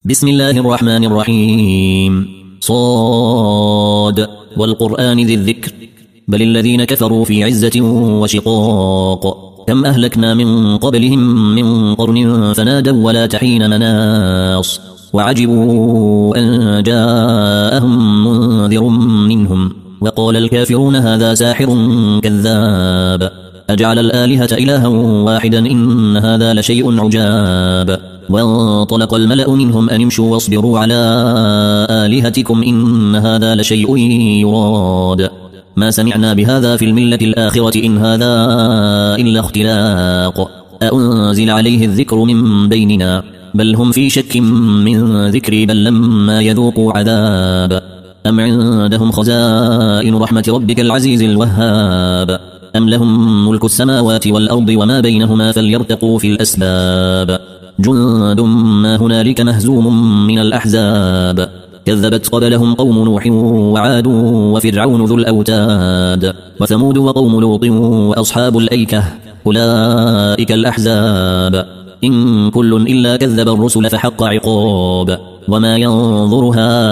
بسم الله الرحمن الرحيم. صاد والقرآن ذي الذكر بل الذين كفروا في عزة وشقاق. كم أهلكنا من قبلهم من قرن فنادوا ولا تحين مناص وعجبوا أن جاءهم منذر منهم وقال الكافرون هذا ساحر كذاب أجعل الآلهة إلها واحدا إن هذا لشيء عجاب. وانطلق الملأ منهم أن امشوا واصبروا على آلهتكم إن هذا لشيء يراد ما سمعنا بهذا في الملة الآخرة إن هذا إلا اختلاق أأنزل عليه الذكر من بيننا بل هم في شك من ذكري بل لما يذوقوا عذاب. أم عندهم خزائن رحمة ربك العزيز الوهاب أم لهم ملك السماوات والأرض وما بينهما فليرتقوا في الأسباب. جند ما هنالك مهزوم من الأحزاب كذبت قبلهم قوم نوح وعاد وفرعون ذو الأوتاد وثمود وقوم لوط وأصحاب الأيكة أولئك الأحزاب إن كل إلا كذب الرسل فحق عقاب. وما ينظر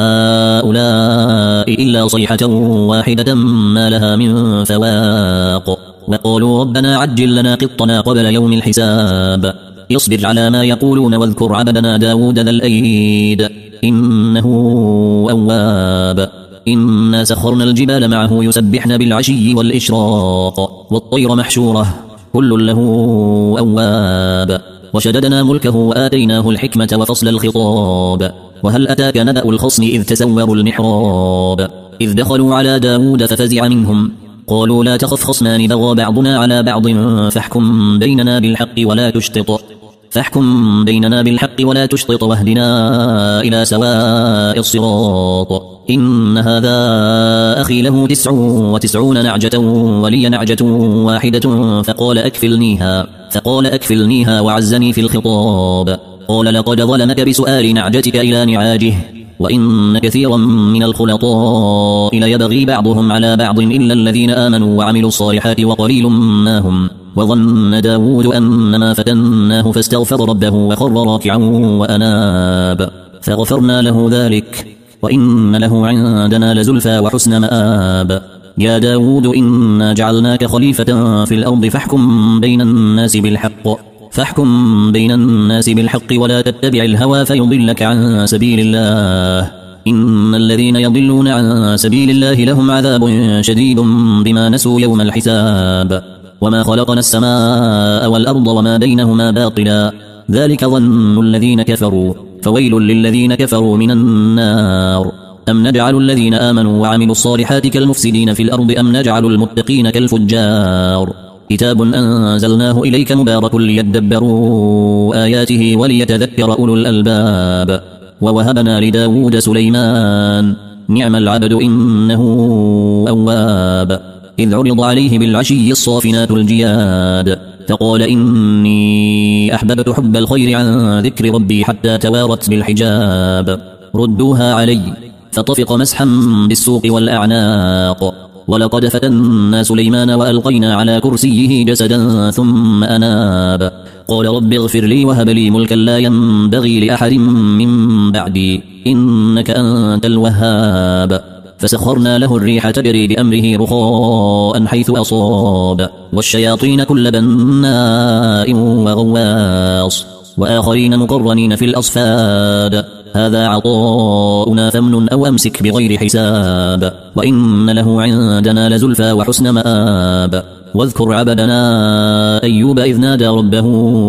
هؤلاء إلا صيحة واحدة ما لها من فواق. وقالوا ربنا عجل لنا قطنا قبل يوم الحساب يصبر على ما يقولون واذكر عبدنا داود ذا الأيد إنه أواب. إنا سخرنا الجبال معه يسبحن بالعشي والإشراق والطير محشورة كل له أواب. وشددنا ملكه وآتيناه الحكمة وفصل الخطاب. وهل أتاك نبأ الخصم إذ تسوروا المحراب إذ دخلوا على داود ففزع منهم قالوا لا تخف خصمان بغى بعضنا على بعض فاحكم بيننا بالحق ولا تشطط واهدنا إلى سواء الصراط. إن هذا أخي له 99 نعجة ولي نعجة واحدة فقال أكفلنيها وعزني في الخطاب. قال لقد ظلمك بسؤال نعجتك إلى نعاجه وإن كثيرا من الخلطاء ليبغي بعضهم على بعض إلا الذين آمنوا وعملوا الصالحات وقليل ما هم. وظن داود أنما فتناه فاستغفر ربه وخر راكعا وأناب فغفرنا له ذلك وإن له عندنا لزلفى وحسن مآب. يا داود إنا جعلناك خليفة في الأرض فاحكم بين الناس بالحق ولا تتبع الهوى فيضلك عن سبيل الله إن الذين يضلون عن سبيل الله لهم عذاب شديد بما نسوا يوم الحساب. وما خلقنا السماء والأرض وما بينهما باطلا ذلك ظن الذين كفروا فويل للذين كفروا من النار. أم نجعل الذين آمنوا وعملوا الصالحات كالمفسدين في الأرض أم نجعل المتقين كالفجار. كتاب أنزلناه إليك مبارك ليدبروا آياته وليتذكر أولو الألباب. ووهبنا لداود سليمان نعم العبد إنه أواب. إذ عرض عليه بالعشي الصافنات الجياد فقال إني أحببت حب الخير عن ذكر ربي حتى توارت بالحجاب. ردوها علي فطفق مسحا بالسوق والأعناق. ولقد فتنا سليمان وألقينا على كرسيه جسدا ثم أناب قال رب اغفر لي وهب لي ملكا لا ينبغي لأحد من بعدي إنك أنت الوهاب. فسخرنا له الريح تجري بأمره رخاء حيث أصاب والشياطين كل بناء وغواص وآخرين مقرنين في الأصفاد هذا عطاؤنا فامنن أو أمسك بغير حساب وإن له عندنا لزلفى وحسن مآب. واذكر عبدنا أيوب إذ نادى ربه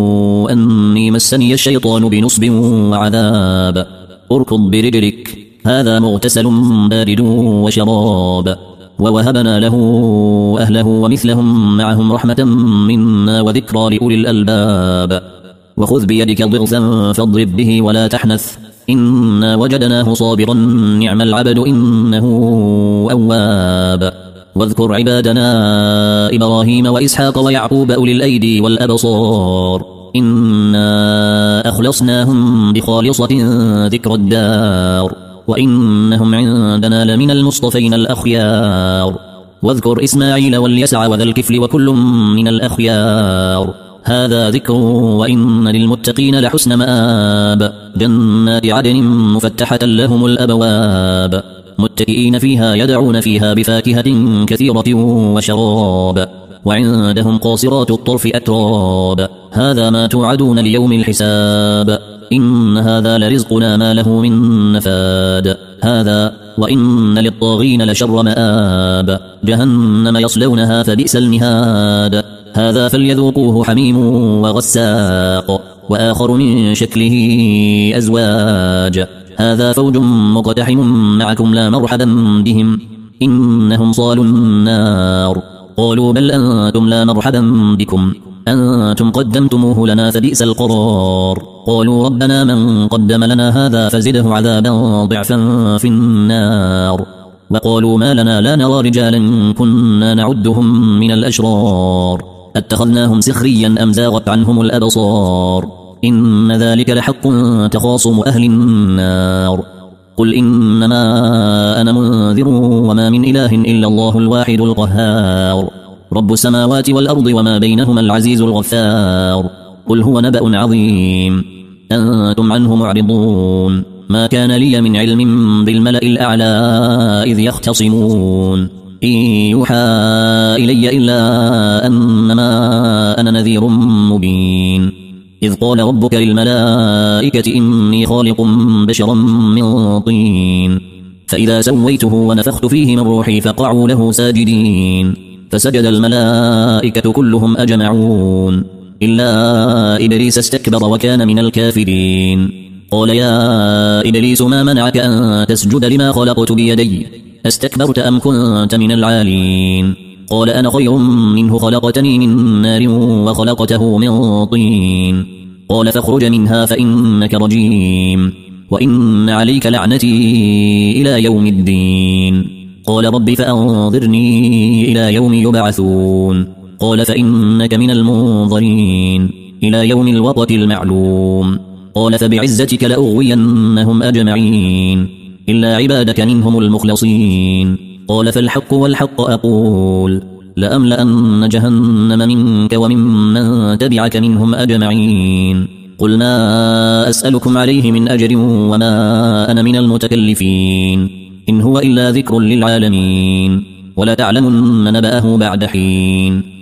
أني مسني الشيطان بنصب وعذاب. اركض برجلك هذا مغتسل بارد وشراب. ووهبنا له أهله ومثلهم معهم رحمة منا وذكرى لأولي الألباب. وخذ بيدك ضغثا فاضرب به ولا تحنث إنا وجدناه صابرا نعم العبد إنه أواب. واذكر عبادنا إبراهيم وإسحاق ويعقوب أولي الأيدي والأبصار إنا أخلصناهم بخالصة ذكر الدار وإنهم عندنا لمن المصطفين الأخيار. واذكر إسماعيل واليسع وذا الكفل وكل من الأخيار هذا ذكر وإن للمتقين لحسن مآب جنات عدن مفتحة لهم الأبواب متكئين فيها يدعون فيها بفاكهة كثيرة وشراب وعندهم قاصرات الطرف أتراب هذا ما توعدون ليوم الحساب إن هذا لرزقنا ما له من نفاد هذا وإن للطاغين لشر مآب جهنم يصلونها فبئس المهاد هذا فليذوقوه حميم وغساق وآخر من شكله أزواج هذا فوج مقتحم معكم لا مرحبا بهم إنهم صالوا النار قالوا بل أنتم لا مرحبا بكم أنتم قدمتموه لنا فبئس القرار قالوا ربنا من قدم لنا هذا فزده عذابا ضعفا في النار وقالوا ما لنا لا نرى رجالا كنا نعدهم من الأشرار اتخذناهم سخريا أم زاغت عنهم الأبصار إن ذلك لحق تخاصم أهل النار قل إنما أنا منذر وما من إله إلا الله الواحد القهار رب السماوات والأرض وما بينهما العزيز الغفار قل هو نبأ عظيم أنتم عنه معرضون ما كان لي من علم بالملأ الأعلى إذ يختصمون إن يوحى إلي إلا أنما أنا نذير مبين إذ قال ربك للملائكة إني خالق بشرا من طين فإذا سويته ونفخت فيه من روحي فقعوا له ساجدين فسجد الملائكة كلهم أجمعون إلا إبليس استكبر وكان من الكافرين قال يا إبليس ما منعك أن تسجد لما خلقت بيدي استكبرت أم كنت من العالين قال أنا خير منه خلقتني من نار وخلقته من طين قال فاخرج منها فإنك رجيم وإن عليك لعنتي إلى يوم الدين قال رب فأنظرني إلى يوم يبعثون قال فإنك من المنظرين إلى يوم الوقت المعلوم قال فبعزتك لأغوينهم أجمعين إلا عبادك منهم المخلصين قال فالحق والحق أقول لأملأن جهنم منك وممن تبعك منهم أجمعين قل ما أسألكم عليه من أجر وما أنا من المتكلفين إن هو إلا ذكر للعالمين ولا تعلمن نبأه بعد حين